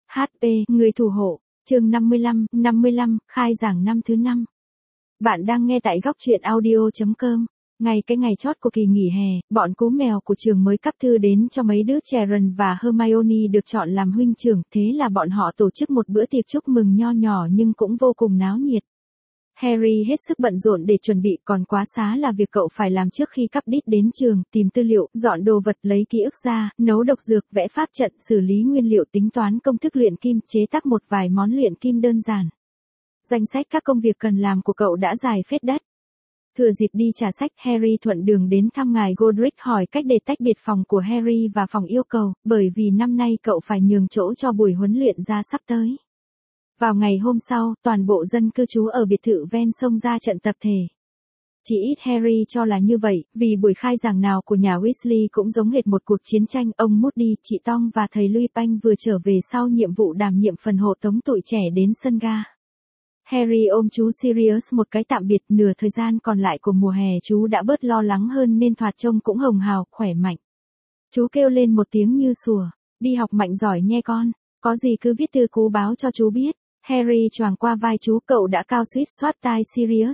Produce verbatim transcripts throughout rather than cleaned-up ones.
hát pê, người thủ hộ, chương năm mươi lăm, năm mươi lăm, khai giảng năm thứ năm. Bạn đang nghe tại góc truyện audio.com. Ngay cái ngày chót của kỳ nghỉ hè, bọn cú mèo của trường mới cấp thư đến cho mấy đứa trẻ Ron và Hermione được chọn làm huynh trưởng, thế là bọn họ tổ chức một bữa tiệc chúc mừng nho nhỏ nhưng cũng vô cùng náo nhiệt. Harry hết sức bận rộn để chuẩn bị, còn quá xá là việc cậu phải làm trước khi cắp đít đến trường, tìm tư liệu, dọn đồ vật, lấy ký ức ra, nấu độc dược, vẽ pháp trận, xử lý nguyên liệu, tính toán công thức luyện kim, chế tác một vài món luyện kim đơn giản. Danh sách các công việc cần làm của cậu đã dài phết đất. Thừa dịp đi trả sách, Harry thuận đường đến thăm ngài Godric hỏi cách để tách biệt phòng của Harry và phòng yêu cầu, bởi vì năm nay cậu phải nhường chỗ cho buổi huấn luyện ra sắp tới. Vào ngày hôm sau, toàn bộ dân cư trú ở biệt thự ven sông ra trận tập thể. Chỉ ít Harry cho là như vậy, vì buổi khai giảng nào của nhà Weasley cũng giống hệt một cuộc chiến tranh. Ông Moody, chị Tom và thầy Lupin vừa trở về sau nhiệm vụ đảm nhiệm phần hộ tống tụi trẻ đến sân ga. Harry ôm chú Sirius một cái tạm biệt, nửa thời gian còn lại của mùa hè chú đã bớt lo lắng hơn nên thoạt trông cũng hồng hào, khỏe mạnh. Chú kêu lên một tiếng như sủa, đi học mạnh giỏi nhe con, có gì cứ viết thư cú báo cho chú biết. Harry choàng qua vai chú, cậu đã cao suýt soát tai Sirius.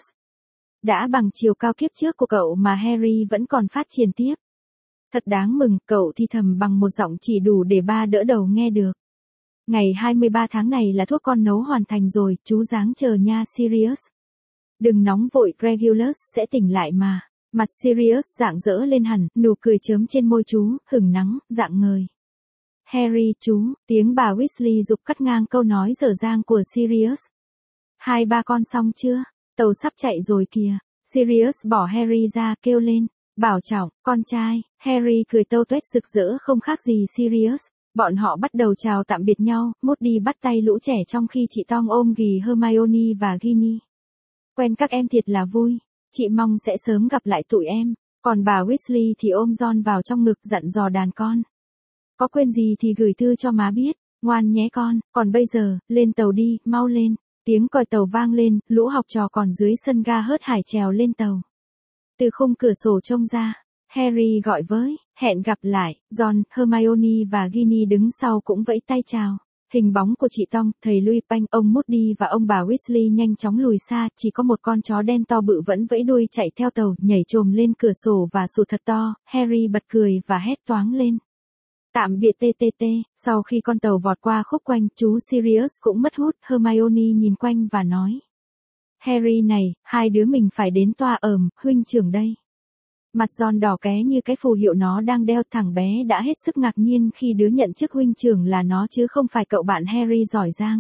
Đã bằng chiều cao kiếp trước của cậu mà Harry vẫn còn phát triển tiếp. Thật đáng mừng, cậu thì thầm bằng một giọng chỉ đủ để ba đỡ đầu nghe được. Ngày hai mươi ba tháng này là thuốc con nấu hoàn thành rồi, chú ráng chờ nha Sirius. Đừng nóng vội, Regulus sẽ tỉnh lại mà. Mặt Sirius rạng rỡ lên hẳn, nụ cười chớm trên môi chú, hửng nắng, rạng ngời. Harry, chú, tiếng bà Weasley giục cắt ngang câu nói dở dang của Sirius. Hai ba con xong chưa? Tàu sắp chạy rồi kìa. Sirius bỏ Harry ra, kêu lên. Bảo trọng, con trai. Harry cười tâu tuét rực rỡ không khác gì Sirius. Bọn họ bắt đầu chào tạm biệt nhau, Moody bắt tay lũ trẻ trong khi chị Tom ôm ghì Hermione và Ginny. Quen các em thiệt là vui. Chị mong sẽ sớm gặp lại tụi em. Còn bà Weasley thì ôm Ron vào trong ngực dặn dò đàn con. Có quên gì thì gửi thư cho má biết, ngoan nhé con, còn bây giờ, lên tàu đi, mau lên. Tiếng còi tàu vang lên, lũ học trò còn dưới sân ga hớt hải trèo lên tàu. Từ khung cửa sổ trông ra, Harry gọi với, hẹn gặp lại. Ron, Hermione và Ginny đứng sau cũng vẫy tay chào. Hình bóng của chị Tom, thầy Lupin, ông Moody và ông bà Weasley nhanh chóng lùi xa, chỉ có một con chó đen to bự vẫn vẫy đuôi chạy theo tàu, nhảy chồm lên cửa sổ và sủa thật to. Harry bật cười và hét toáng lên. Tạm biệt tê tê tê, sau khi con tàu vọt qua khúc quanh, chú Sirius cũng mất hút. Hermione nhìn quanh và nói. Harry này, hai đứa mình phải đến toa ẩm, huynh trưởng đây. Mặt Ron đỏ ké như cái phù hiệu nó đang đeo, thằng bé đã hết sức ngạc nhiên khi đứa nhận chức huynh trưởng là nó chứ không phải cậu bạn Harry giỏi giang.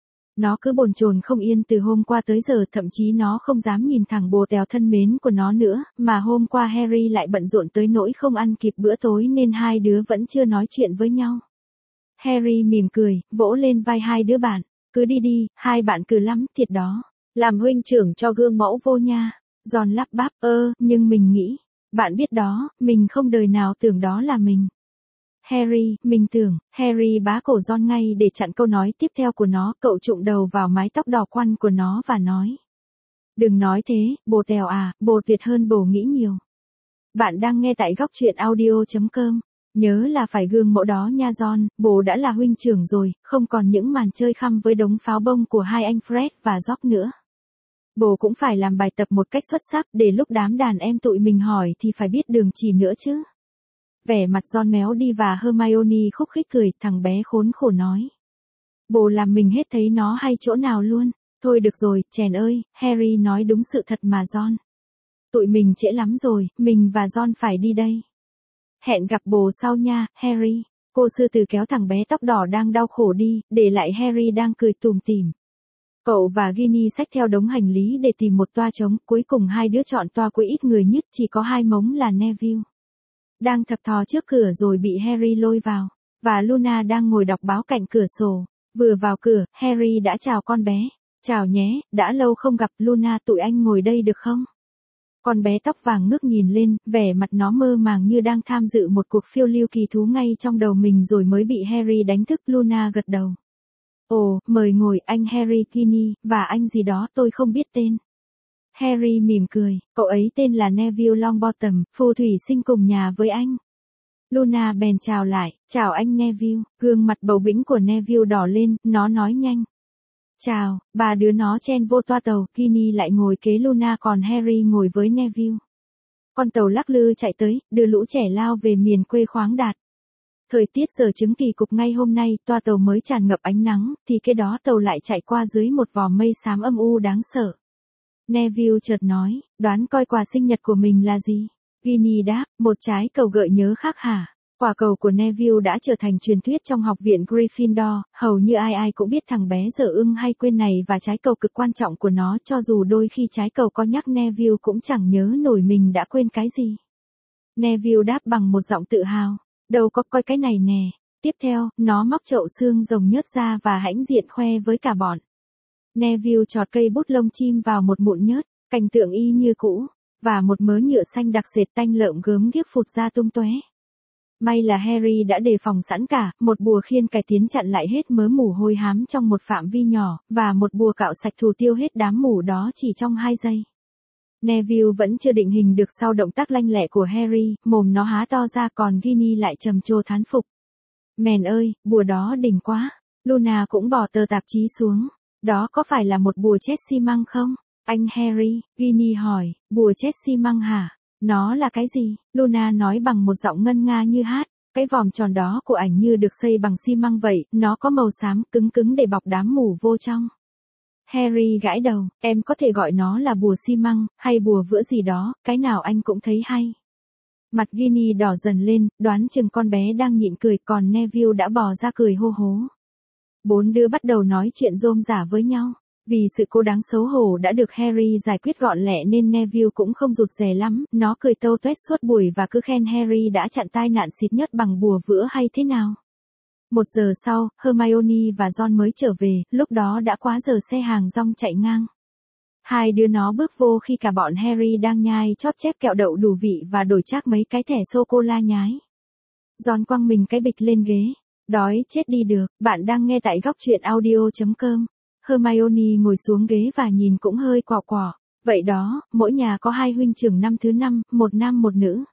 Nó cứ bồn chồn không yên từ hôm qua tới giờ, thậm chí nó không dám nhìn thẳng bồ tèo thân mến của nó nữa, mà hôm qua Harry lại bận rộn tới nỗi không ăn kịp bữa tối nên hai đứa vẫn chưa nói chuyện với nhau. Harry mỉm cười, vỗ lên vai hai đứa bạn, cứ đi đi, hai bạn cừ lắm, thiệt đó. Làm huynh trưởng cho gương mẫu vô nha. Ron lắp bắp, ơ, nhưng mình nghĩ, bạn biết đó, mình không đời nào tưởng đó là mình. Harry, mình tưởng, Harry bá cổ Ron ngay để chặn câu nói tiếp theo của nó, cậu trụm đầu vào mái tóc đỏ quăn của nó và nói. Đừng nói thế, bồ tèo à, bồ tuyệt hơn bồ nghĩ nhiều. Bạn đang nghe tại góc truyện audio.com. Nhớ là phải gương mẫu đó nha Ron, bồ đã là huynh trưởng rồi, không còn những màn chơi khăm với đống pháo bông của hai anh Fred và George nữa. Bồ cũng phải làm bài tập một cách xuất sắc để lúc đám đàn em tụi mình hỏi thì phải biết đường chỉ nữa chứ. Vẻ mặt Ron méo đi và Hermione khúc khích cười, thằng bé khốn khổ nói. Bồ làm mình hết thấy nó hay chỗ nào luôn. Thôi được rồi, chèn ơi, Harry nói đúng sự thật mà Ron. Tụi mình trễ lắm rồi, mình và Ron phải đi đây. Hẹn gặp bồ sau nha, Harry. Cô sư tử kéo thằng bé tóc đỏ đang đau khổ đi, để lại Harry đang cười tủm tỉm. Cậu và Ginny xách theo đống hành lý để tìm một toa trống, cuối cùng hai đứa chọn toa của ít người nhất, chỉ có hai mống là Neville. Đang thập thò trước cửa rồi bị Harry lôi vào, và Luna đang ngồi đọc báo cạnh cửa sổ. Vừa vào cửa, Harry đã chào con bé. Chào nhé, đã lâu không gặp Luna, tụi anh ngồi đây được không? Con bé tóc vàng ngước nhìn lên, vẻ mặt nó mơ màng như đang tham dự một cuộc phiêu lưu kỳ thú ngay trong đầu mình rồi mới bị Harry đánh thức. Luna gật đầu. Ồ, mời ngồi anh Harry, Ginny, và anh gì đó tôi không biết tên. Harry mỉm cười, cậu ấy tên là Neville Longbottom, phù thủy sinh cùng nhà với anh. Luna bèn chào lại, chào anh Neville, gương mặt bầu bĩnh của Neville đỏ lên, nó nói nhanh. Chào, ba đứa nó chen vô toa tàu, Ginny lại ngồi kế Luna còn Harry ngồi với Neville. Con tàu lắc lư chạy tới, đưa lũ trẻ lao về miền quê khoáng đạt. Thời tiết giờ chứng kỳ cục ngay hôm nay, toa tàu mới tràn ngập ánh nắng, thì cái đó tàu lại chạy qua dưới một vò mây xám âm u đáng sợ. Neville chợt nói, đoán coi quà sinh nhật của mình là gì? Ginny đáp, một trái cầu gợi nhớ khác hả? Quả cầu của Neville đã trở thành truyền thuyết trong học viện Gryffindor, hầu như ai ai cũng biết thằng bé dở ưng hay quên này và trái cầu cực quan trọng của nó, cho dù đôi khi trái cầu có nhắc Neville cũng chẳng nhớ nổi mình đã quên cái gì. Neville đáp bằng một giọng tự hào, đâu có, coi cái này nè. Tiếp theo, nó móc chậu xương rồng nhớt ra và hãnh diện khoe với cả bọn. Neville chọt cây bút lông chim vào một mụn nhớt, cảnh tượng y như cũ, và một mớ nhựa xanh đặc sệt tanh lợm gớm ghiếc phụt ra tung tóe. May là Harry đã đề phòng sẵn cả, một bùa khiên cải tiến chặn lại hết mớ mủ hôi hám trong một phạm vi nhỏ, và một bùa cạo sạch thủ tiêu hết đám mủ đó chỉ trong hai giây. Neville vẫn chưa định hình được sau động tác lanh lẹ của Harry, mồm nó há to ra còn Ginny lại trầm trồ thán phục. Mèn ơi, bùa đó đỉnh quá. Luna cũng bỏ tờ tạp chí xuống. Đó có phải là một bùa chết xi măng không? Anh Harry, Ginny hỏi, bùa chết xi măng hả? Nó là cái gì? Luna nói bằng một giọng ngân nga như hát. Cái vòm tròn đó của ảnh như được xây bằng xi măng vậy, nó có màu xám cứng cứng để bọc đám mủ vô trong. Harry gãi đầu, em có thể gọi nó là bùa xi măng, hay bùa vữa gì đó, cái nào anh cũng thấy hay. Mặt Ginny đỏ dần lên, đoán chừng con bé đang nhịn cười, còn Neville đã bò ra cười hô hố. Bốn đứa bắt đầu nói chuyện rôm rả với nhau. Vì sự cố đáng xấu hổ đã được Harry giải quyết gọn lẹ nên Neville cũng không rụt rè lắm, nó cười tâu tuét suốt buổi và cứ khen Harry đã chặn tai nạn xịt nhất bằng bùa vữa hay thế nào. Một giờ sau, Hermione và Ron mới trở về, lúc đó đã quá giờ xe hàng rong chạy ngang. Hai đứa nó bước vô khi cả bọn Harry đang nhai chóp chép kẹo đậu đủ vị và đổi trác mấy cái thẻ sô-cô-la nhái. Ron quăng mình cái bịch lên ghế. Đói chết đi được, bạn đang nghe tại góc truyện audio chấm com. Hermione ngồi xuống ghế và nhìn cũng hơi quỏ quỏ. Vậy đó, mỗi nhà có hai huynh trưởng năm thứ năm, một nam một nữ.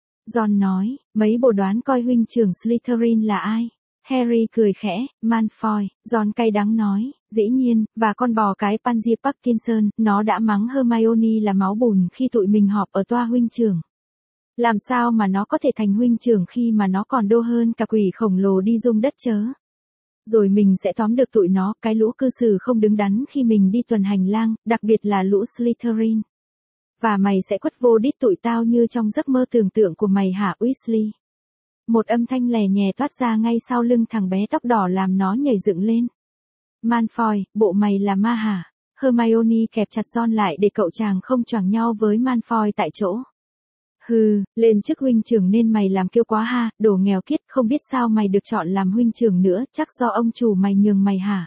Ron nói, mấy bồ đoán coi huynh trưởng Slytherin là ai? Harry cười khẽ, Malfoy. Ron cay đắng nói, dĩ nhiên, và con bò cái Pansy Parkinson, nó đã mắng Hermione là máu bùn khi tụi mình họp ở toa huynh trưởng. Làm sao mà nó có thể thành huynh trưởng khi mà nó còn đô hơn cả quỷ khổng lồ đi rung đất chớ? Rồi mình sẽ tóm được tụi nó, cái lũ cư xử không đứng đắn khi mình đi tuần hành lang, đặc biệt là lũ Slytherin. Và mày sẽ quất vô đít tụi tao như trong giấc mơ tưởng tượng của mày hả Weasley? Một âm thanh lè nhè toát ra ngay sau lưng thằng bé tóc đỏ làm nó nhảy dựng lên. Malfoy, bộ mày là ma hả? Hermione kẹp chặt Ron lại để cậu chàng không choảng nhau với Malfoy tại chỗ. Hừ, lên chức huynh trưởng nên mày làm kiêu quá ha, đồ nghèo kiết, không biết sao mày được chọn làm huynh trưởng nữa, chắc do ông chủ mày nhường mày hả?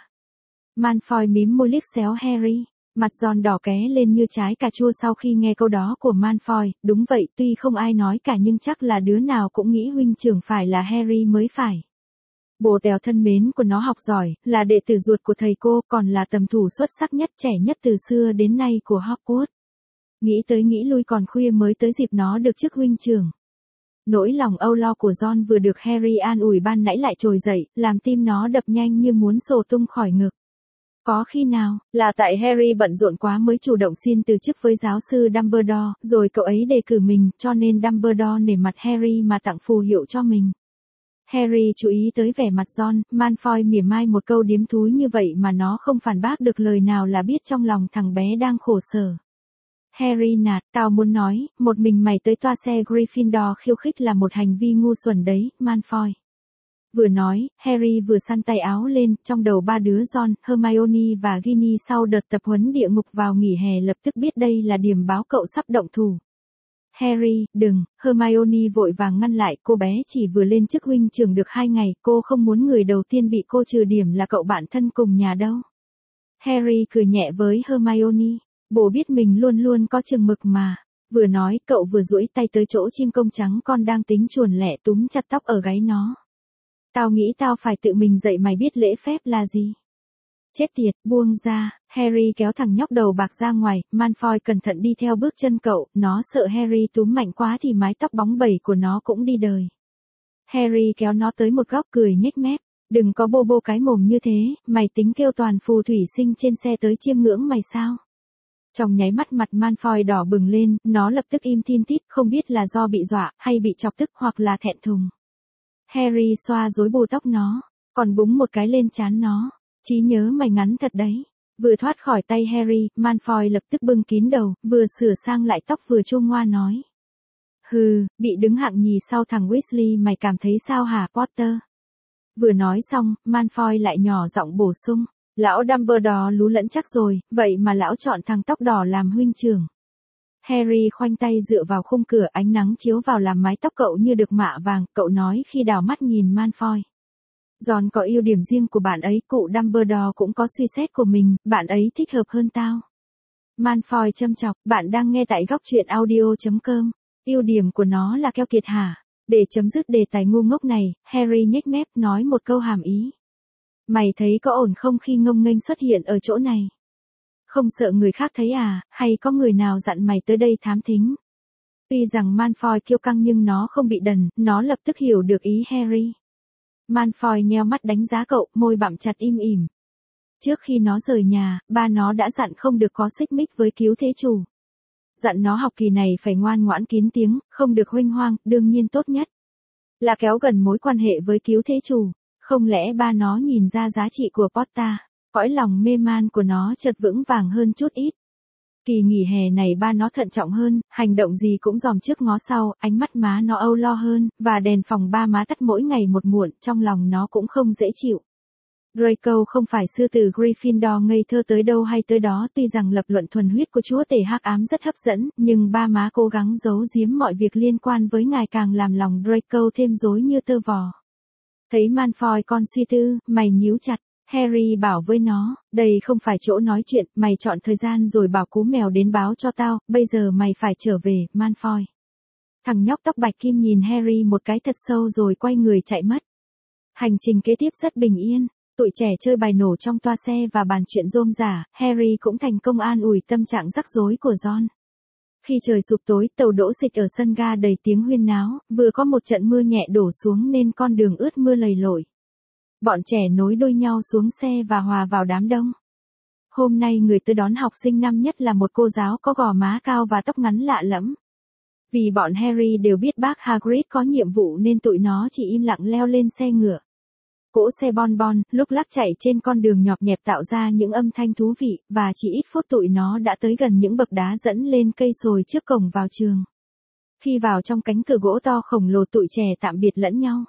Malfoy mím môi liếc xéo Harry, mặt Ron đỏ ké lên như trái cà chua sau khi nghe câu đó của Malfoy, đúng vậy, tuy không ai nói cả nhưng chắc là đứa nào cũng nghĩ huynh trưởng phải là Harry mới phải. Bồ tèo thân mến của nó học giỏi, là đệ tử ruột của thầy cô, còn là tầm thủ xuất sắc nhất trẻ nhất từ xưa đến nay của Hogwarts. Nghĩ tới nghĩ lui còn khuya mới tới dịp nó được chức huynh trưởng. Nỗi lòng âu lo của Ron vừa được Harry an ủi ban nãy lại trồi dậy, làm tim nó đập nhanh như muốn sổ tung khỏi ngực. Có khi nào, là tại Harry bận rộn quá mới chủ động xin từ chức với giáo sư Dumbledore, rồi cậu ấy đề cử mình, cho nên Dumbledore nể mặt Harry mà tặng phù hiệu cho mình. Harry chú ý tới vẻ mặt Ron, Malfoy mỉa mai một câu điếm thúi như vậy mà nó không phản bác được lời nào là biết trong lòng thằng bé đang khổ sở. Harry nạt, tao muốn nói, một mình mày tới toa xe Gryffindor khiêu khích là một hành vi ngu xuẩn đấy, Malfoy. Vừa nói, Harry vừa săn tay áo lên, trong đầu ba đứa Ron, Hermione và Ginny sau đợt tập huấn địa ngục vào nghỉ hè lập tức biết đây là điểm báo cậu sắp động thủ. Harry, đừng, Hermione vội vàng ngăn lại, cô bé chỉ vừa lên chức huynh trưởng được hai ngày, cô không muốn người đầu tiên bị cô trừ điểm là cậu bạn thân cùng nhà đâu. Harry cười nhẹ với Hermione, bố biết mình luôn luôn có chừng mực mà. Vừa nói, cậu vừa duỗi tay tới chỗ chim công trắng con đang tính chuồn lẹ túm chặt tóc ở gáy nó. Tao nghĩ tao phải tự mình dạy mày biết lễ phép là gì. Chết tiệt, buông ra, Harry kéo thằng nhóc đầu bạc ra ngoài, Malfoy cẩn thận đi theo bước chân cậu, nó sợ Harry túm mạnh quá thì mái tóc bóng bẩy của nó cũng đi đời. Harry kéo nó tới một góc cười nhếch mép. Đừng có bô bô cái mồm như thế, mày tính kêu toàn phù thủy sinh trên xe tới chiêm ngưỡng mày sao? Trong nháy mắt mặt Malfoy đỏ bừng lên, nó lập tức im thin tít, không biết là do bị dọa, hay bị chọc tức hoặc là thẹn thùng. Harry xoa rối bù tóc nó, còn búng một cái lên trán nó. Trí nhớ mày ngắn thật đấy. Vừa thoát khỏi tay Harry, Malfoy lập tức bưng kín đầu, vừa sửa sang lại tóc vừa chua ngoa nói. Hừ, bị đứng hạng nhì sau thằng Weasley mày cảm thấy sao hả Potter? Vừa nói xong, Malfoy lại nhỏ giọng bổ sung. Lão Dumbledore lú lẫn chắc rồi, vậy mà lão chọn thằng tóc đỏ làm huynh trưởng. Harry khoanh tay dựa vào khung cửa, ánh nắng chiếu vào làm mái tóc cậu như được mạ vàng, cậu nói khi đảo mắt nhìn Malfoy. Ron có ưu điểm riêng của bạn ấy, cụ Dumbledore cũng có suy xét của mình, bạn ấy thích hợp hơn tao. Malfoy châm chọc, bạn đang nghe tại góc truyện audio chấm com. Ưu điểm của nó là keo kiệt hả? Để chấm dứt đề tài ngu ngốc này, Harry nhếch mép nói một câu hàm ý. Mày thấy có ổn không khi ngông nghênh xuất hiện ở chỗ này? Không sợ người khác thấy à, hay có người nào dặn mày tới đây thám thính? Tuy rằng Malfoy kiêu căng nhưng nó không bị đần, nó lập tức hiểu được ý Harry. Malfoy nheo mắt đánh giá cậu, môi bặm chặt im ỉm. Trước khi nó rời nhà, ba nó đã dặn không được có xích mích với cứu thế chủ. Dặn nó học kỳ này phải ngoan ngoãn kín tiếng, không được huênh hoang, đương nhiên tốt nhất là kéo gần mối quan hệ với cứu thế chủ. Không lẽ ba nó nhìn ra giá trị của Potter? Cõi lòng mê man của nó chợt vững vàng hơn chút ít. Kỳ nghỉ hè này ba nó thận trọng hơn, hành động gì cũng dòm trước ngó sau, ánh mắt má nó âu lo hơn, và đèn phòng ba má tắt mỗi ngày một muộn, trong lòng nó cũng không dễ chịu. Draco không phải sư tử Gryffindor ngây thơ tới đâu hay tới đó, tuy rằng lập luận thuần huyết của chúa tể hắc ám rất hấp dẫn, nhưng ba má cố gắng giấu giếm mọi việc liên quan với ngài càng làm lòng Draco thêm rối như tơ vò. Thấy Malfoy con suy tư, mày nhíu chặt. Harry bảo với nó, đây không phải chỗ nói chuyện, mày chọn thời gian rồi bảo cú mèo đến báo cho tao, bây giờ mày phải trở về, Malfoy. Thằng nhóc tóc bạch kim nhìn Harry một cái thật sâu rồi quay người chạy mất. Hành trình kế tiếp rất bình yên, tụi trẻ chơi bài nổ trong toa xe và bàn chuyện rôm rả, Harry cũng thành công an ủi tâm trạng rắc rối của Ron. Khi trời sụp tối, tàu đỗ xịch ở sân ga đầy tiếng huyên náo, vừa có một trận mưa nhẹ đổ xuống nên con đường ướt mưa lầy lội. Bọn trẻ nối đuôi nhau xuống xe và hòa vào đám đông. Hôm nay người tới đón học sinh năm nhất là một cô giáo có gò má cao và tóc ngắn lạ lẫm. Vì bọn Harry đều biết bác Hagrid có nhiệm vụ nên tụi nó chỉ im lặng leo lên xe ngựa. Cỗ xe bon bon, lúc lắc chạy trên con đường nhọp nhẹp tạo ra những âm thanh thú vị, và chỉ ít phút tụi nó đã tới gần những bậc đá dẫn lên cây sồi trước cổng vào trường. Khi vào trong cánh cửa gỗ to khổng lồ tụi trẻ tạm biệt lẫn nhau.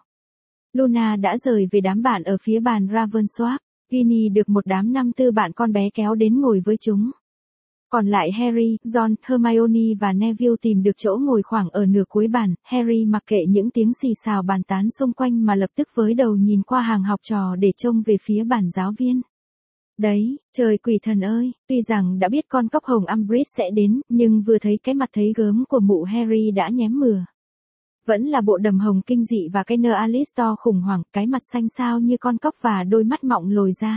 Luna đã rời về đám bạn ở phía bàn Ravensworth, Ginny được một đám năm tư bạn con bé kéo đến ngồi với chúng. Còn lại Harry, Ron, Hermione và Neville tìm được chỗ ngồi khoảng ở nửa cuối bàn, Harry mặc kệ những tiếng xì xào bàn tán xung quanh mà lập tức với đầu nhìn qua hàng học trò để trông về phía bàn giáo viên. Đấy, trời quỷ thần ơi, tuy rằng đã biết con cóc hồng Umbridge sẽ đến, nhưng vừa thấy cái mặt thấy gớm của mụ Harry đã nhém mừa. Vẫn là bộ đầm hồng kinh dị và cái nơ Alictor khủng hoảng, cái mặt xanh xao như con cóc và đôi mắt mọng lồi ra.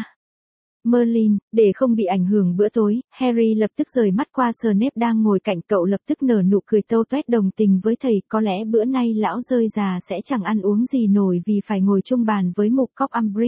Merlin, để không bị ảnh hưởng bữa tối, Harry lập tức rời mắt qua Snape đang ngồi cạnh cậu, lập tức nở nụ cười tâu toét đồng tình với thầy, có lẽ bữa nay lão rơi già sẽ chẳng ăn uống gì nổi vì phải ngồi chung bàn với mụ cóc Umbridge.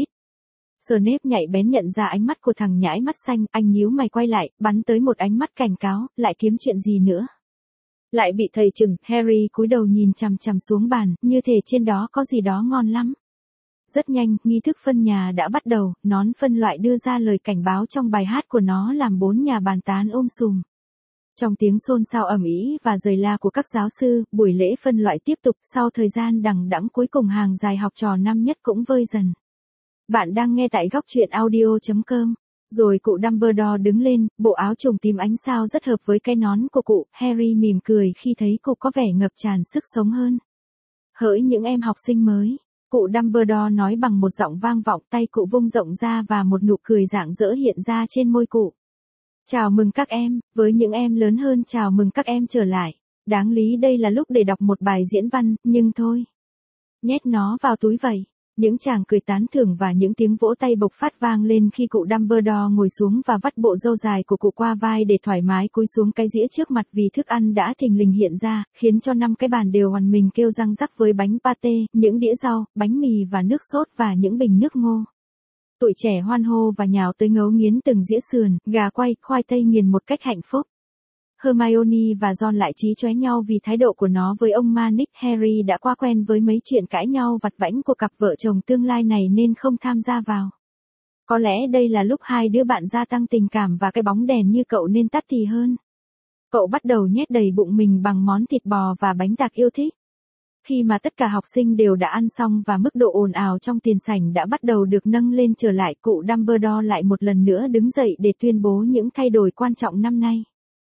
Snape nhạy bén nhận ra ánh mắt của thằng nhãi mắt xanh, anh nhíu mày quay lại, bắn tới một ánh mắt cảnh cáo, lại kiếm chuyện gì nữa. Lại bị thầy chừng, Harry cúi đầu nhìn chằm chằm xuống bàn, như thể trên đó có gì đó ngon lắm. Rất nhanh, nghi thức phân nhà đã bắt đầu, nón phân loại đưa ra lời cảnh báo trong bài hát của nó làm bốn nhà bàn tán um sùm. Trong tiếng xôn xao ầm ĩ và giời la của các giáo sư, buổi lễ phân loại tiếp tục, sau thời gian đằng đẵng cuối cùng hàng dài học trò năm nhất cũng vơi dần. Bạn đang nghe tại góc truyện audio chấm com. Rồi cụ Dumbledore đứng lên, bộ áo trùng tím ánh sao rất hợp với cái nón của cụ, Harry mỉm cười khi thấy cụ có vẻ ngập tràn sức sống hơn. Hỡi những em học sinh mới, cụ Dumbledore nói bằng một giọng vang vọng, tay cụ vung rộng ra và một nụ cười rạng rỡ hiện ra trên môi cụ. Chào mừng các em, với những em lớn hơn chào mừng các em trở lại. Đáng lý đây là lúc để đọc một bài diễn văn, nhưng thôi. Nhét nó vào túi vậy. Những tràng cười tán thưởng và những tiếng vỗ tay bộc phát vang lên khi cụ Dumbledore ngồi xuống và vắt bộ râu dài của cụ qua vai để thoải mái cúi xuống cái dĩa trước mặt vì thức ăn đã thình lình hiện ra, khiến cho năm cái bàn đều hoàn mình kêu răng rắc với bánh pate, những đĩa rau, bánh mì và nước sốt và những bình nước ngô. Tụi trẻ hoan hô và nhào tới ngấu nghiến từng dĩa sườn, gà quay, khoai tây nghiền một cách hạnh phúc. Hermione và Ron lại chí chóe nhau vì thái độ của nó với ông ma Nick. Harry đã qua quen với mấy chuyện cãi nhau vặt vãnh của cặp vợ chồng tương lai này nên không tham gia vào. Có lẽ đây là lúc hai đứa bạn gia tăng tình cảm và cái bóng đèn như cậu nên tắt thì hơn. Cậu bắt đầu nhét đầy bụng mình bằng món thịt bò và bánh tạc yêu thích. Khi mà tất cả học sinh đều đã ăn xong và mức độ ồn ào trong tiền sảnh đã bắt đầu được nâng lên trở lại, cụ Dumbledore lại một lần nữa đứng dậy để tuyên bố những thay đổi quan trọng năm nay.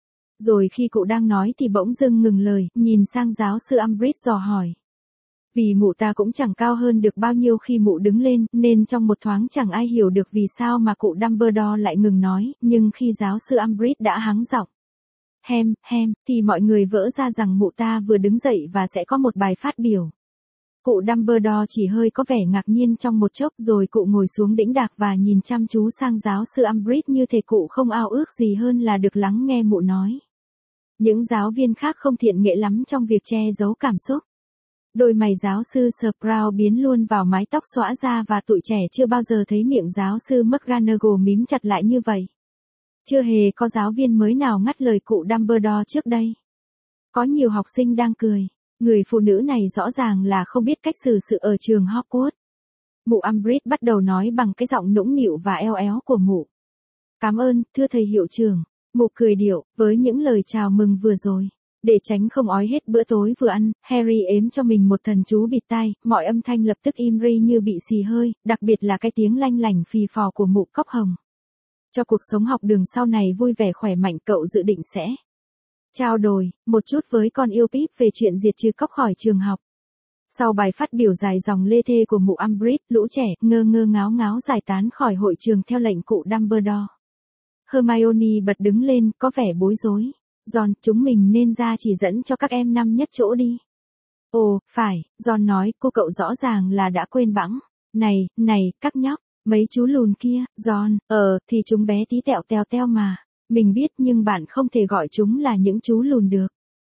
Rồi khi cụ đang nói thì bỗng dưng ngừng lời, nhìn sang giáo sư Umbridge dò hỏi. Vì mụ ta cũng chẳng cao hơn được bao nhiêu khi mụ đứng lên, nên trong một thoáng chẳng ai hiểu được vì sao mà cụ Dumbledore lại ngừng nói, nhưng khi giáo sư Umbridge đã hắng giọng. Hem, hem, thì mọi người vỡ ra rằng mụ ta vừa đứng dậy và sẽ có một bài phát biểu. Cụ Dumbledore chỉ hơi có vẻ ngạc nhiên trong một chốc rồi cụ ngồi xuống đĩnh đạc và nhìn chăm chú sang giáo sư Umbridge như thể cụ không ao ước gì hơn là được lắng nghe mụ nói. Những giáo viên khác không thiện nghệ lắm trong việc che giấu cảm xúc. Đôi mày giáo sư Sprout biến luôn vào mái tóc xõa ra và tụi trẻ chưa bao giờ thấy miệng giáo sư McGonagall mím chặt lại như vậy. Chưa hề có giáo viên mới nào ngắt lời cụ Dumbledore trước đây. Có nhiều học sinh đang cười. Người phụ nữ này rõ ràng là không biết cách xử sự ở trường Hogwarts. Mụ Umbridge bắt đầu nói bằng cái giọng nũng nịu và eo éo của mụ. Cảm ơn, thưa thầy hiệu trưởng. Mụ cười điệu, với những lời chào mừng vừa rồi. Để tránh không ói hết bữa tối vừa ăn, Harry ếm cho mình một thần chú bịt tai, mọi âm thanh lập tức im ri như bị xì hơi, đặc biệt là cái tiếng lanh lảnh phì phò của mụ Cóc Hồng. Cho cuộc sống học đường sau này vui vẻ khỏe mạnh, cậu dự định sẽ trao đổi một chút với con yêu Pip về chuyện diệt trừ cóc khỏi trường học. Sau bài phát biểu dài dòng lê thê của mụ Umbridge, lũ trẻ ngơ ngơ ngáo ngáo giải tán khỏi hội trường theo lệnh cụ Dumbledore. Hermione bật đứng lên, có vẻ bối rối. Ron, chúng mình nên ra chỉ dẫn cho các em năm nhất chỗ đi. Ồ, phải, Ron nói, cô cậu rõ ràng là đã quên bẵng. Này, này, các nhóc, mấy chú lùn kia, Ron, ờ, thì chúng bé tí tẹo teo teo mà. Mình biết nhưng bạn không thể gọi chúng là những chú lùn được.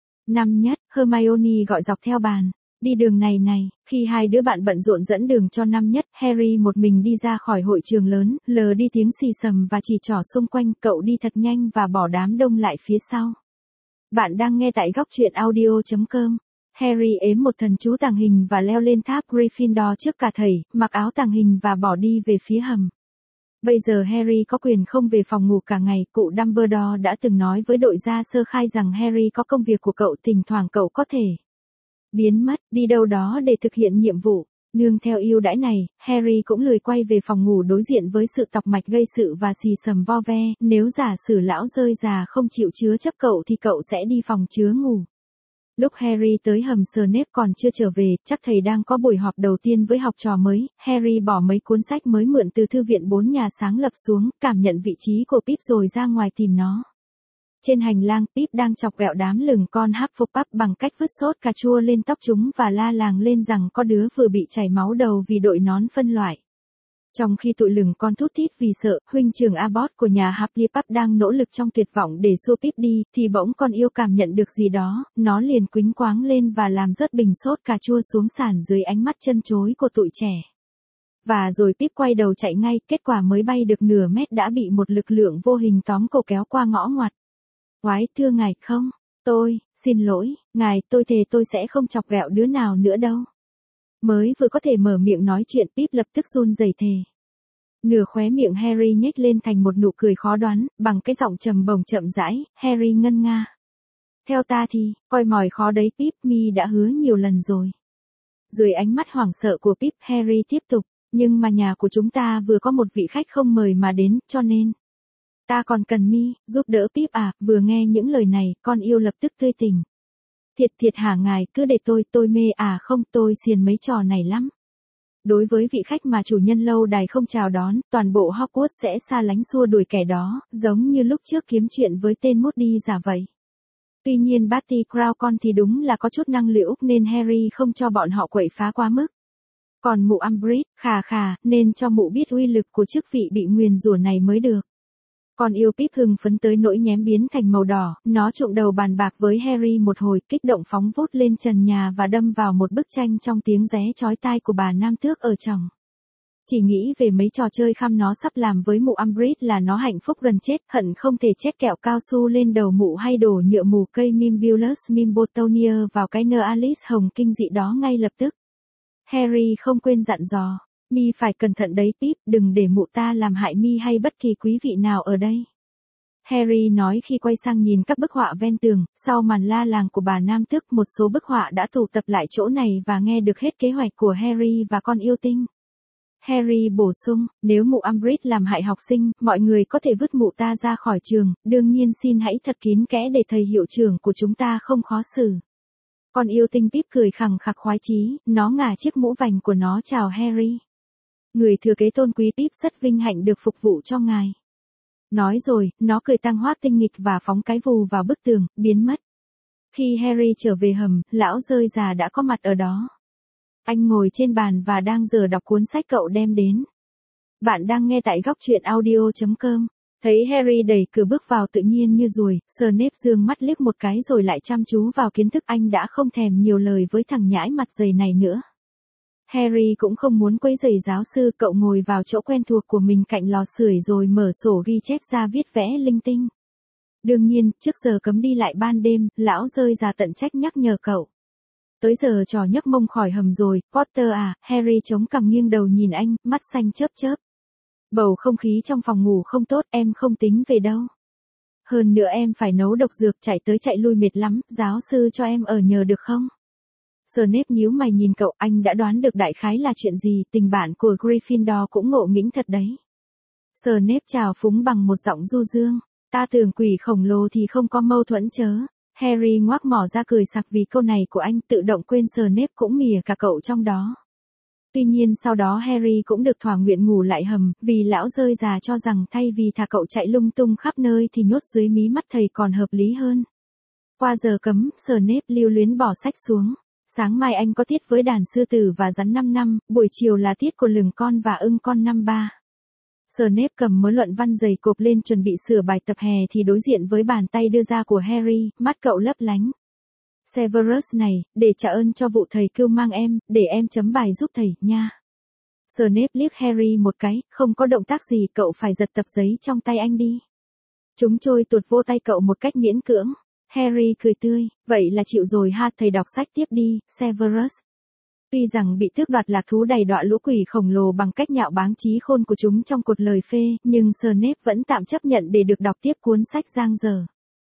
Năm nhất, Hermione gọi dọc theo bàn. Đi đường này này, khi hai đứa bạn bận rộn dẫn đường cho năm nhất, Harry một mình đi ra khỏi hội trường lớn, lờ đi tiếng xì xầm và chỉ trỏ xung quanh, cậu đi thật nhanh và bỏ đám đông lại phía sau. Bạn đang nghe tại góc truyện audio chấm com. Harry ếm một thần chú tàng hình và leo lên tháp Gryffindor trước cả thầy, mặc áo tàng hình và bỏ đi về phía hầm. Bây giờ Harry có quyền không về phòng ngủ cả ngày, cụ Dumbledore đã từng nói với đội gia sơ khai rằng Harry có công việc của cậu, thỉnh thoảng cậu có thể biến mất, đi đâu đó để thực hiện nhiệm vụ. Nương theo ưu đãi này, Harry cũng lười quay về phòng ngủ đối diện với sự tọc mạch gây sự và xì xầm vo ve, nếu giả sử lão rơi già không chịu chứa chấp cậu thì cậu sẽ đi phòng chứa ngủ. Lúc Harry tới hầm Snape còn chưa trở về, chắc thầy đang có buổi họp đầu tiên với học trò mới, Harry bỏ mấy cuốn sách mới mượn từ thư viện bốn nhà sáng lập xuống, cảm nhận vị trí của Pip rồi ra ngoài tìm nó. Trên hành lang, Pip đang chọc ghẹo đám lừng con Hufflepuff bằng cách vứt sốt cà chua lên tóc chúng và la làng lên rằng có đứa vừa bị chảy máu đầu vì đội nón phân loại. Trong khi tụi lừng con thút thít vì sợ, huynh trưởng Abbott của nhà Hufflepuff đang nỗ lực trong tuyệt vọng để xua Pip đi, thì bỗng con yêu cảm nhận được gì đó, nó liền quýnh quáng lên và làm rớt bình sốt cà chua xuống sàn dưới ánh mắt chân chối của tụi trẻ. Và rồi Pip quay đầu chạy ngay, kết quả mới bay được nửa mét đã bị một lực lượng vô hình tóm cổ kéo qua ngõ ngoặt. Oái, thưa ngài, không, tôi, xin lỗi, ngài, tôi thề tôi sẽ không chọc ghẹo đứa nào nữa đâu. Mới vừa có thể mở miệng nói chuyện, Pip lập tức run rẩy thề. Nửa khóe miệng Harry nhếch lên thành một nụ cười khó đoán, bằng cái giọng trầm bổng chậm rãi, Harry ngân nga. Theo ta thì, coi mỏi khó đấy Pip, mi đã hứa nhiều lần rồi. Dưới ánh mắt hoảng sợ của Pip, Harry tiếp tục, nhưng mà nhà của chúng ta vừa có một vị khách không mời mà đến, cho nên ta còn cần mi, giúp đỡ Pip à. Vừa nghe những lời này, con yêu lập tức tươi tỉnh. Thiệt thiệt hả ngài, cứ để tôi, tôi mê à không, tôi xiền mấy trò này lắm. Đối với vị khách mà chủ nhân lâu đài không chào đón, toàn bộ Hogwarts sẽ xa lánh xua đuổi kẻ đó, giống như lúc trước kiếm chuyện với tên Moody giả vậy. Tuy nhiên Barty Crouch con thì đúng là có chút năng liễu nên Harry không cho bọn họ quậy phá quá mức. Còn mụ Umbridge, khà khà, nên cho mụ biết uy lực của chức vị bị nguyền rủa này mới được. Con yêu Pip hưng phấn tới nỗi nhém biến thành màu đỏ, nó trụm đầu bàn bạc với Harry một hồi, kích động phóng vút lên trần nhà và đâm vào một bức tranh trong tiếng ré chói tai của bà Nam Tước ở trỏng. Chỉ nghĩ về mấy trò chơi khăm nó sắp làm với mụ Umbridge là nó hạnh phúc gần chết, hận không thể chét kẹo cao su lên đầu mụ hay đổ nhựa mù cây Mimbulus Mimbotonia vào cái nơ Alice hồng kinh dị đó ngay lập tức. Harry không quên dặn dò, mi phải cẩn thận đấy Pip, đừng để mụ ta làm hại mi hay bất kỳ quý vị nào ở đây. Harry nói khi quay sang nhìn các bức họa ven tường, sau màn la làng của bà Nam Tước một số bức họa đã tụ tập lại chỗ này và nghe được hết kế hoạch của Harry và con yêu tinh. Harry bổ sung, nếu mụ Umbridge làm hại học sinh, mọi người có thể vứt mụ ta ra khỏi trường, đương nhiên xin hãy thật kín kẽ để thầy hiệu trưởng của chúng ta không khó xử. Con yêu tinh Pip cười khằng khặc khoái chí, nó ngả chiếc mũ vành của nó chào Harry. Người thừa kế tôn quý Pip rất vinh hạnh được phục vụ cho ngài. Nói rồi, nó cười tăng hoác tinh nghịch và phóng cái vù vào bức tường, biến mất. Khi Harry trở về hầm, lão rơi già đã có mặt ở đó. Anh ngồi trên bàn và đang giờ đọc cuốn sách cậu đem đến. Bạn đang nghe tại góc truyện audio chấm com. Thấy Harry đẩy cửa bước vào tự nhiên như ruồi, Snape dương mắt liếc một cái rồi lại chăm chú vào kiến thức, anh đã không thèm nhiều lời với thằng nhãi mặt dày này nữa. Harry cũng không muốn quấy rầy giáo sư, cậu ngồi vào chỗ quen thuộc của mình cạnh lò sưởi rồi mở sổ ghi chép ra viết vẽ linh tinh. Đương nhiên, trước giờ cấm đi lại ban đêm, lão rơi ra tận trách nhắc nhở cậu. Tới giờ trò nhấc mông khỏi hầm rồi, Potter à, Harry chống cằm nghiêng đầu nhìn anh, mắt xanh chớp chớp. Bầu không khí trong phòng ngủ không tốt, em không tính về đâu. Hơn nữa em phải nấu độc dược, chạy tới chạy lui mệt lắm, giáo sư cho em ở nhờ được không? Snape nhíu mày nhìn cậu, anh đã đoán được đại khái là chuyện gì, tình bạn của Gryffindor cũng ngộ nghĩnh thật đấy. Snape chào phúng bằng một giọng du dương, ta tưởng quỷ khổng lồ thì không có mâu thuẫn chớ. Harry ngoác mỏ ra cười sặc vì câu này của anh, tự động quên Snape cũng mỉa cả cậu trong đó. Tuy nhiên sau đó Harry cũng được thỏa nguyện ngủ lại hầm, vì lão rơi già cho rằng thay vì thả cậu chạy lung tung khắp nơi thì nhốt dưới mí mắt thầy còn hợp lý hơn. Qua giờ cấm, Snape lưu luyến bỏ sách xuống. Sáng mai anh có tiết với đàn sư tử và rắn năm năm, buổi chiều là tiết của lửng con và ưng con năm ba. Snape cầm mớ luận văn dày cộp lên chuẩn bị sửa bài tập hè thì đối diện với bàn tay đưa ra của Harry, mắt cậu lấp lánh. Severus này, để trả ơn cho vụ thầy kêu mang em, để em chấm bài giúp thầy, nha. Snape liếc Harry một cái, không có động tác gì, cậu phải giật tập giấy trong tay anh đi. Chúng trôi tuột vô tay cậu một cách miễn cưỡng. Harry cười tươi, vậy là chịu rồi ha, thầy đọc sách tiếp đi, Severus. Tuy rằng bị tước đoạt lạc thú đầy đọa lũ quỷ khổng lồ bằng cách nhạo báng trí khôn của chúng trong cột lời phê, nhưng Snape vẫn tạm chấp nhận để được đọc tiếp cuốn sách giang dở.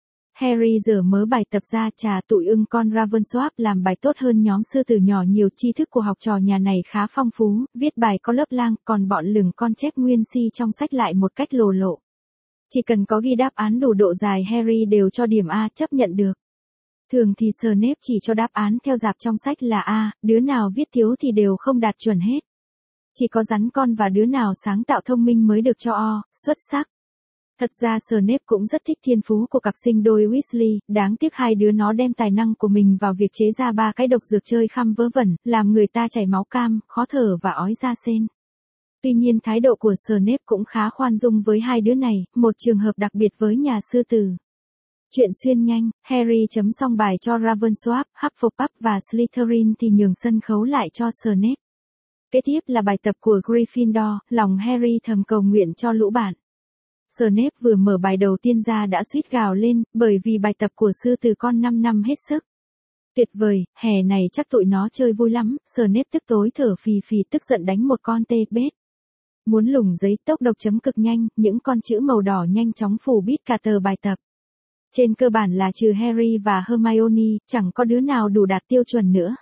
Harry giở mớ bài tập ra, trà tụi ưng con Ravensworth làm bài tốt hơn nhóm sư tử nhỏ nhiều, tri thức của học trò nhà này khá phong phú, viết bài có lớp lang, còn bọn lửng con chép nguyên si trong sách lại một cách lồ lộ. Chỉ cần có ghi đáp án đủ độ dài Harry đều cho điểm A, chấp nhận được. Thường thì Snape chỉ cho đáp án theo dạp trong sách là A, đứa nào viết thiếu thì đều không đạt chuẩn hết. Chỉ có rắn con và đứa nào sáng tạo thông minh mới được cho O, xuất sắc. Thật ra Snape cũng rất thích thiên phú của cặp sinh đôi Weasley, đáng tiếc hai đứa nó đem tài năng của mình vào việc chế ra ba cái độc dược chơi khăm vớ vẩn, làm người ta chảy máu cam, khó thở và ói ra sên. Tuy nhiên thái độ của Snape cũng khá khoan dung với hai đứa này, một trường hợp đặc biệt với nhà sư tử. Chuyện xuyên nhanh, Harry chấm xong bài cho Ravensworth, Hufflepuff và Slytherin thì nhường sân khấu lại cho Snape. Kế tiếp là bài tập của Gryffindor, lòng Harry thầm cầu nguyện cho lũ bạn. Snape vừa mở bài đầu tiên ra đã suýt gào lên, bởi vì bài tập của sư tử con năm năm hết sức. Tuyệt vời, hè này chắc tụi nó chơi vui lắm, Snape tức tối thở phì phì tức giận đánh một con tê bết. Muốn lủng giấy, tốc độc chấm cực nhanh, những con chữ màu đỏ nhanh chóng phủ bít cả tờ bài tập. Trên cơ bản là trừ Harry và Hermione, chẳng có đứa nào đủ đạt tiêu chuẩn nữa.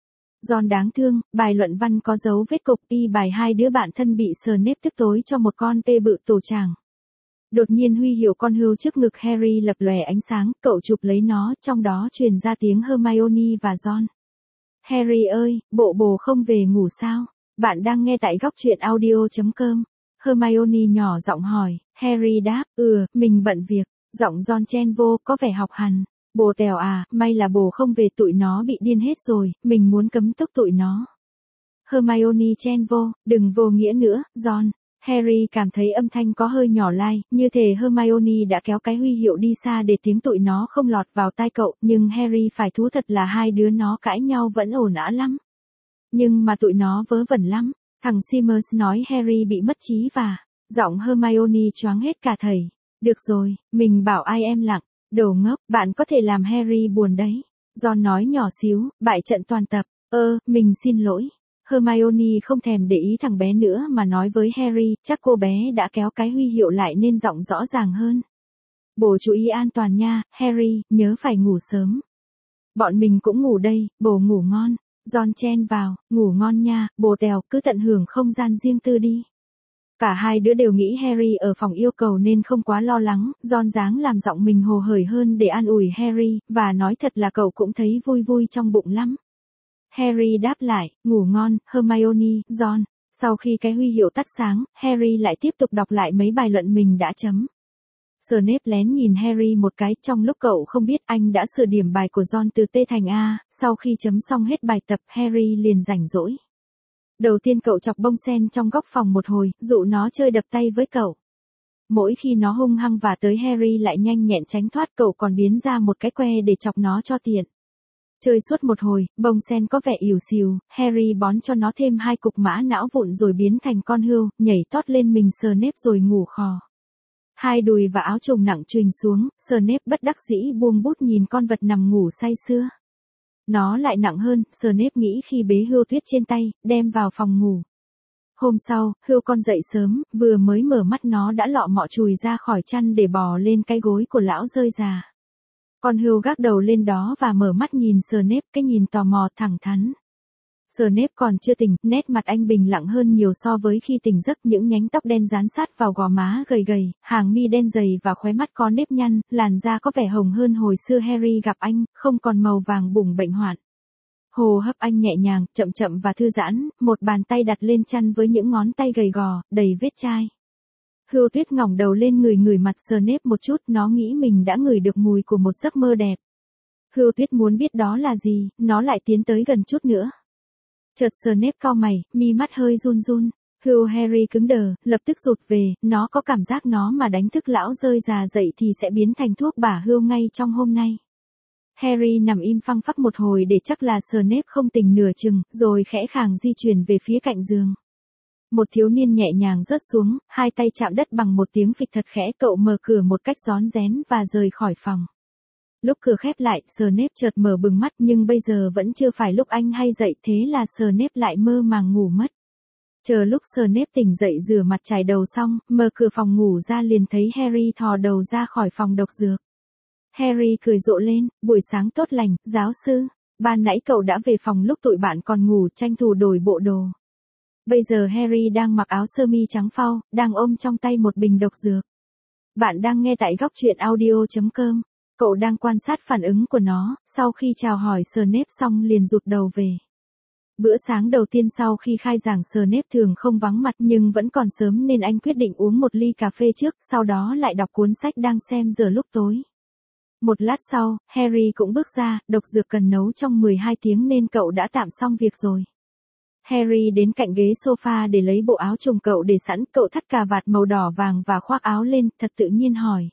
Ron đáng thương, bài luận văn có dấu vết copy bài hai đứa bạn thân bị Snape tức tối cho một con tê bự tổ tràng. Đột nhiên huy hiệu con hươu trước ngực Harry lập lòe ánh sáng, cậu chụp lấy nó, trong đó truyền ra tiếng Hermione và Ron. Harry ơi, bộ bồ không về ngủ sao? Bạn đang nghe tại góc truyện audio chấm com. Hermione nhỏ giọng hỏi, Harry đáp, ừ, mình bận việc. Giọng Ron chen vô, có vẻ học hành. Bồ tèo à, may là bồ không về, tụi nó bị điên hết rồi, mình muốn cấm túc tụi nó. Hermione chen vô, đừng vô nghĩa nữa, Ron. Harry cảm thấy âm thanh có hơi nhỏ lai, như thể Hermione đã kéo cái huy hiệu đi xa để tiếng tụi nó không lọt vào tai cậu, nhưng Harry phải thú thật là hai đứa nó cãi nhau vẫn ồn ào lắm. Nhưng mà tụi nó vớ vẩn lắm, thằng Seamus nói Harry bị mất trí và, giọng Hermione choáng hết cả thầy. Được rồi, mình bảo ai em lặng, đồ ngốc, bạn có thể làm Harry buồn đấy. Ron nói nhỏ xíu, bại trận toàn tập, ơ, mình xin lỗi. Hermione không thèm để ý thằng bé nữa mà nói với Harry, chắc cô bé đã kéo cái huy hiệu lại nên giọng rõ ràng hơn. Bố chú ý an toàn nha, Harry, nhớ phải ngủ sớm. Bọn mình cũng ngủ đây, bố ngủ ngon. Ron chen vào, ngủ ngon nha, bố Tèo, cứ tận hưởng không gian riêng tư đi. Cả hai đứa đều nghĩ Harry ở phòng yêu cầu nên không quá lo lắng, Ron dáng làm giọng mình hồ hởi hơn để an ủi Harry, và nói thật là cậu cũng thấy vui vui trong bụng lắm. Harry đáp lại, ngủ ngon, Hermione, Ron. Sau khi cái huy hiệu tắt sáng, Harry lại tiếp tục đọc lại mấy bài luận mình đã chấm. Snape lén nhìn Harry một cái, trong lúc cậu không biết anh đã sửa điểm bài của Ron từ T thành A, sau khi chấm xong hết bài tập, Harry liền rảnh rỗi. Đầu tiên cậu chọc bông sen trong góc phòng một hồi, dụ nó chơi đập tay với cậu. Mỗi khi nó hung hăng và tới Harry lại nhanh nhẹn tránh thoát, cậu còn biến ra một cái que để chọc nó cho tiện. Chơi suốt một hồi, bông sen có vẻ ỉu xìu, Harry bón cho nó thêm hai cục mã não vụn rồi biến thành con hươu, nhảy tót lên mình Snape rồi ngủ khò. Hai đùi và áo trùng nặng chùnh xuống, Snape bất đắc dĩ buông bút nhìn con vật nằm ngủ say sưa. Nó lại nặng hơn, Snape nghĩ khi bế Hươu Tuyết trên tay, đem vào phòng ngủ. Hôm sau, Hươu con dậy sớm, vừa mới mở mắt nó đã lọ mọ chùi ra khỏi chăn để bò lên cái gối của lão rơi già. Con Hươu gác đầu lên đó và mở mắt nhìn Snape, cái nhìn tò mò thẳng thắn. Snape còn chưa tỉnh, nét mặt anh bình lặng hơn nhiều so với khi tỉnh giấc, những nhánh tóc đen dán sát vào gò má gầy gầy, hàng mi đen dày và khóe mắt có nếp nhăn, làn da có vẻ hồng hơn hồi xưa Harry gặp anh, không còn màu vàng bùng bệnh hoạn. Hô hấp anh nhẹ nhàng, chậm chậm và thư giãn, một bàn tay đặt lên chăn với những ngón tay gầy gò, đầy vết chai. Hươu Tuyết ngẩng đầu lên ngửi ngửi mặt Snape một chút, nó nghĩ mình đã ngửi được mùi của một giấc mơ đẹp. Hươu Tuyết muốn biết đó là gì, nó lại tiến tới gần chút nữa. Chợt Snape cau mày, mi mắt hơi run run. Hươu Harry cứng đờ, lập tức rụt về, nó có cảm giác nó mà đánh thức lão rơi già dậy thì sẽ biến thành thuốc bả hươu ngay trong hôm nay. Harry nằm im phăng phắc một hồi để chắc là Snape không tỉnh nửa chừng, rồi khẽ khàng di chuyển về phía cạnh giường. Một thiếu niên nhẹ nhàng rớt xuống, hai tay chạm đất bằng một tiếng phịch thật khẽ, cậu mở cửa một cách rón rén và rời khỏi phòng. Lúc cửa khép lại, Snape chợt mở bừng mắt, nhưng bây giờ vẫn chưa phải lúc anh hay dậy, thế là Snape lại mơ màng ngủ mất. Chờ lúc Snape tỉnh dậy rửa mặt chải đầu xong, mở cửa phòng ngủ ra liền thấy Harry thò đầu ra khỏi phòng độc dược. Harry cười rộ lên, buổi sáng tốt lành, giáo sư. Ban nãy cậu đã về phòng lúc tụi bạn còn ngủ, tranh thủ đổi bộ đồ. Bây giờ Harry đang mặc áo sơ mi trắng phau, đang ôm trong tay một bình độc dược. Bạn đang nghe tại góc truyện audio chấm com. Cậu đang quan sát phản ứng của nó, sau khi chào hỏi Snape xong liền rụt đầu về. Bữa sáng đầu tiên sau khi khai giảng Snape thường không vắng mặt, nhưng vẫn còn sớm nên anh quyết định uống một ly cà phê trước, sau đó lại đọc cuốn sách đang xem giờ lúc tối. Một lát sau, Harry cũng bước ra, độc dược cần nấu trong mười hai tiếng nên cậu đã tạm xong việc rồi. Harry đến cạnh ghế sofa để lấy bộ áo trùng cậu để sẵn, cậu thắt cà vạt màu đỏ vàng và khoác áo lên, thật tự nhiên hỏi.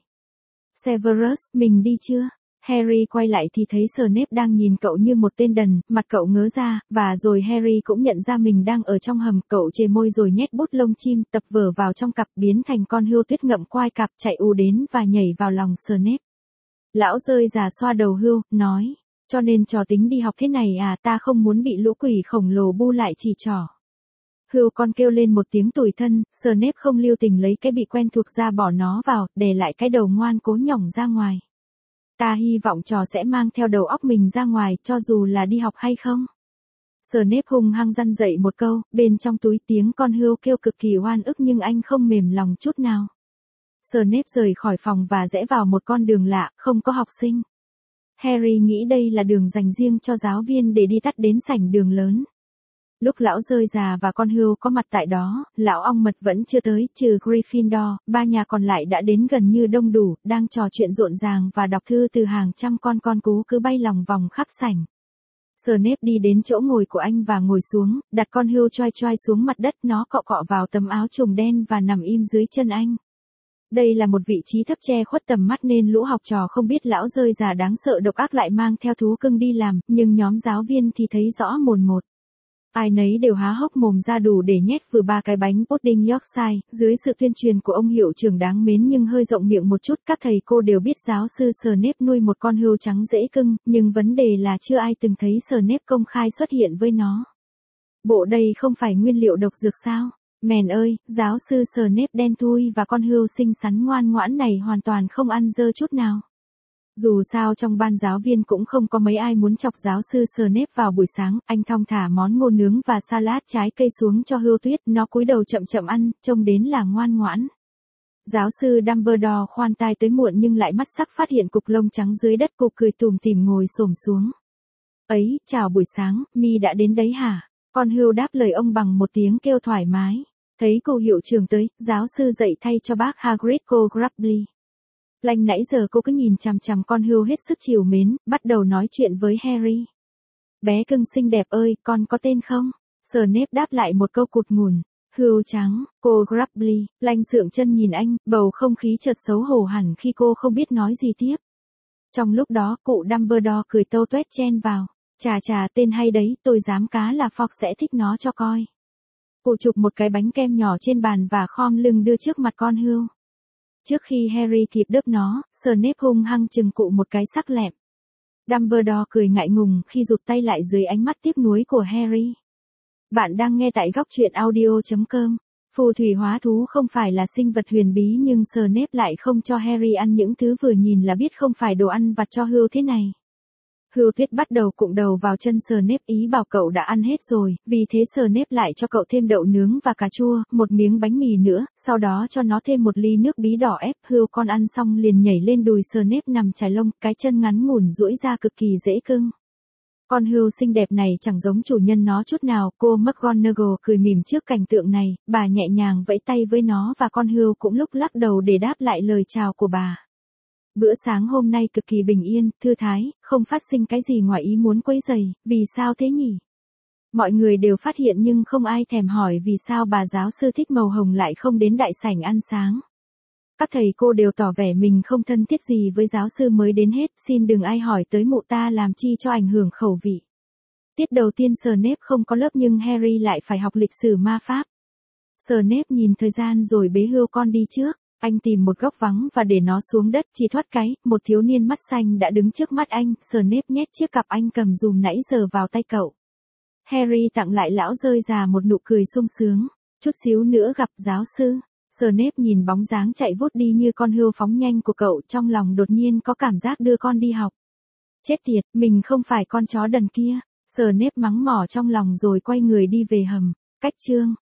Severus, mình đi chưa? Harry quay lại thì thấy Snape đang nhìn cậu như một tên đần, mặt cậu ngớ ra, và rồi Harry cũng nhận ra mình đang ở trong hầm, cậu chề môi rồi nhét bút lông chim, tập vở vào trong cặp, biến thành con Hươu Tuyết ngậm quai cặp, chạy ù đến và nhảy vào lòng Snape. Lão rơi già xoa đầu Hươu, nói, cho nên trò tính đi học thế này à, ta không muốn bị lũ quỷ khổng lồ bu lại chỉ trỏ. Hươu con kêu lên một tiếng tủi thân, Snape không lưu tình lấy cái bị quen thuộc ra bỏ nó vào, để lại cái đầu ngoan cố nhỏng ra ngoài. Ta hy vọng trò sẽ mang theo đầu óc mình ra ngoài, cho dù là đi học hay không. Snape hung hăng răn dậy một câu, bên trong túi tiếng con Hươu kêu cực kỳ oan ức nhưng anh không mềm lòng chút nào. Snape rời khỏi phòng và rẽ vào một con đường lạ, không có học sinh. Harry nghĩ đây là đường dành riêng cho giáo viên để đi tắt đến sảnh đường lớn. Lúc lão rơi già và con Hươu có mặt tại đó, lão ong mật vẫn chưa tới, trừ Gryffindor, ba nhà còn lại đã đến gần như đông đủ, đang trò chuyện rộn ràng và đọc thư từ hàng trăm con con cú cứ bay lòng vòng khắp sảnh. Snape đi đến chỗ ngồi của anh và ngồi xuống, đặt con hươu choai choai xuống mặt đất, nó cọ cọ vào tấm áo trùng đen và nằm im dưới chân anh. Đây là một vị trí thấp che khuất tầm mắt nên lũ học trò không biết lão rơi già đáng sợ độc ác lại mang theo thú cưng đi làm, nhưng nhóm giáo viên thì thấy rõ mồn một. Ai nấy đều há hốc mồm ra đủ để nhét vừa ba cái bánh pudding Yorkshire, dưới sự tuyên truyền của ông hiệu trưởng đáng mến nhưng hơi rộng miệng một chút. Các thầy cô đều biết giáo sư Snape nuôi một con hươu trắng dễ cưng, nhưng vấn đề là chưa ai từng thấy Snape công khai xuất hiện với nó. Bộ đây không phải nguyên liệu độc dược sao? Mèn ơi, giáo sư Snape đen thui và con hươu xinh xắn ngoan ngoãn này hoàn toàn không ăn dơ chút nào. Dù sao trong ban giáo viên cũng không có mấy ai muốn chọc giáo sư Snape vào buổi sáng, anh thong thả món ngô nướng và salad trái cây xuống cho hươu tuyết, nó cúi đầu chậm chậm ăn, trông đến là ngoan ngoãn. Giáo sư Dumbledore khoan tai tới muộn nhưng lại mắt sắc phát hiện cục lông trắng dưới đất, cô cười tủm tỉm ngồi xổm xuống. Ấy, chào buổi sáng, Mi đã đến đấy hả? Con hươu đáp lời ông bằng một tiếng kêu thoải mái. Thấy cô hiệu trưởng tới, giáo sư dạy thay cho bác Hagrid cô Grubbly. Lanh nãy giờ cô cứ nhìn chằm chằm con hươu hết sức trìu mến, bắt đầu nói chuyện với Harry. Bé cưng xinh đẹp ơi, con có tên không? Snape đáp lại một câu cụt ngùn. Hươu trắng, cô Grubbly. Lanh sượng chân nhìn anh, bầu không khí chợt xấu hổ hẳn khi cô không biết nói gì tiếp. Trong lúc đó, cụ Dumbledore cười tâu tuét chen vào. Chà chà, tên hay đấy, tôi dám cá là Fox sẽ thích nó cho coi. Cụ chụp một cái bánh kem nhỏ trên bàn và khom lưng đưa trước mặt con hươu. Trước khi Harry kịp đớp nó, Snape hung hăng chừng cụ một cái sắc lẹm. Dumbledore cười ngại ngùng khi rụt tay lại dưới ánh mắt tiếc nuối của Harry. Bạn đang nghe tại góc truyện audio chấm com. Phù thủy hóa thú không phải là sinh vật huyền bí nhưng Snape lại không cho Harry ăn những thứ vừa nhìn là biết không phải đồ ăn vặt cho hươu thế này. Hươu tuyết bắt đầu cụng đầu vào chân Snape, ý bảo cậu đã ăn hết rồi, vì thế Snape lại cho cậu thêm đậu nướng và cà chua, một miếng bánh mì nữa, sau đó cho nó thêm một ly nước bí đỏ ép. Hươu con ăn xong liền nhảy lên đùi Snape nằm chải lông, cái chân ngắn ngủn duỗi ra cực kỳ dễ cưng. Con hươu xinh đẹp này chẳng giống chủ nhân nó chút nào, cô McGonagall cười mỉm trước cảnh tượng này, bà nhẹ nhàng vẫy tay với nó và con hươu cũng lúc lắc đầu để đáp lại lời chào của bà. Bữa sáng hôm nay cực kỳ bình yên, thư thái, không phát sinh cái gì ngoài ý muốn quấy rầy, vì sao thế nhỉ? Mọi người đều phát hiện nhưng không ai thèm hỏi vì sao bà giáo sư thích màu hồng lại không đến đại sảnh ăn sáng. Các thầy cô đều tỏ vẻ mình không thân thiết gì với giáo sư mới đến hết, xin đừng ai hỏi tới mụ ta làm chi cho ảnh hưởng khẩu vị. Tiết đầu tiên Snape không có lớp nhưng Harry lại phải học lịch sử ma pháp. Snape nhìn thời gian rồi bế hươu con đi trước. Anh tìm một góc vắng và để nó xuống đất, chỉ thoát cái, một thiếu niên mắt xanh đã đứng trước mắt anh. Snape nhét chiếc cặp anh cầm dùm nãy giờ vào tay cậu. Harry tặng lại lão rơi già một nụ cười sung sướng. Chút xíu nữa gặp giáo sư. Snape nhìn bóng dáng chạy vút đi như con hươu phóng nhanh của cậu, trong lòng đột nhiên có cảm giác đưa con đi học. Chết tiệt, mình không phải con chó đần kia. Snape mắng mỏ trong lòng rồi quay người đi về hầm. Cách chương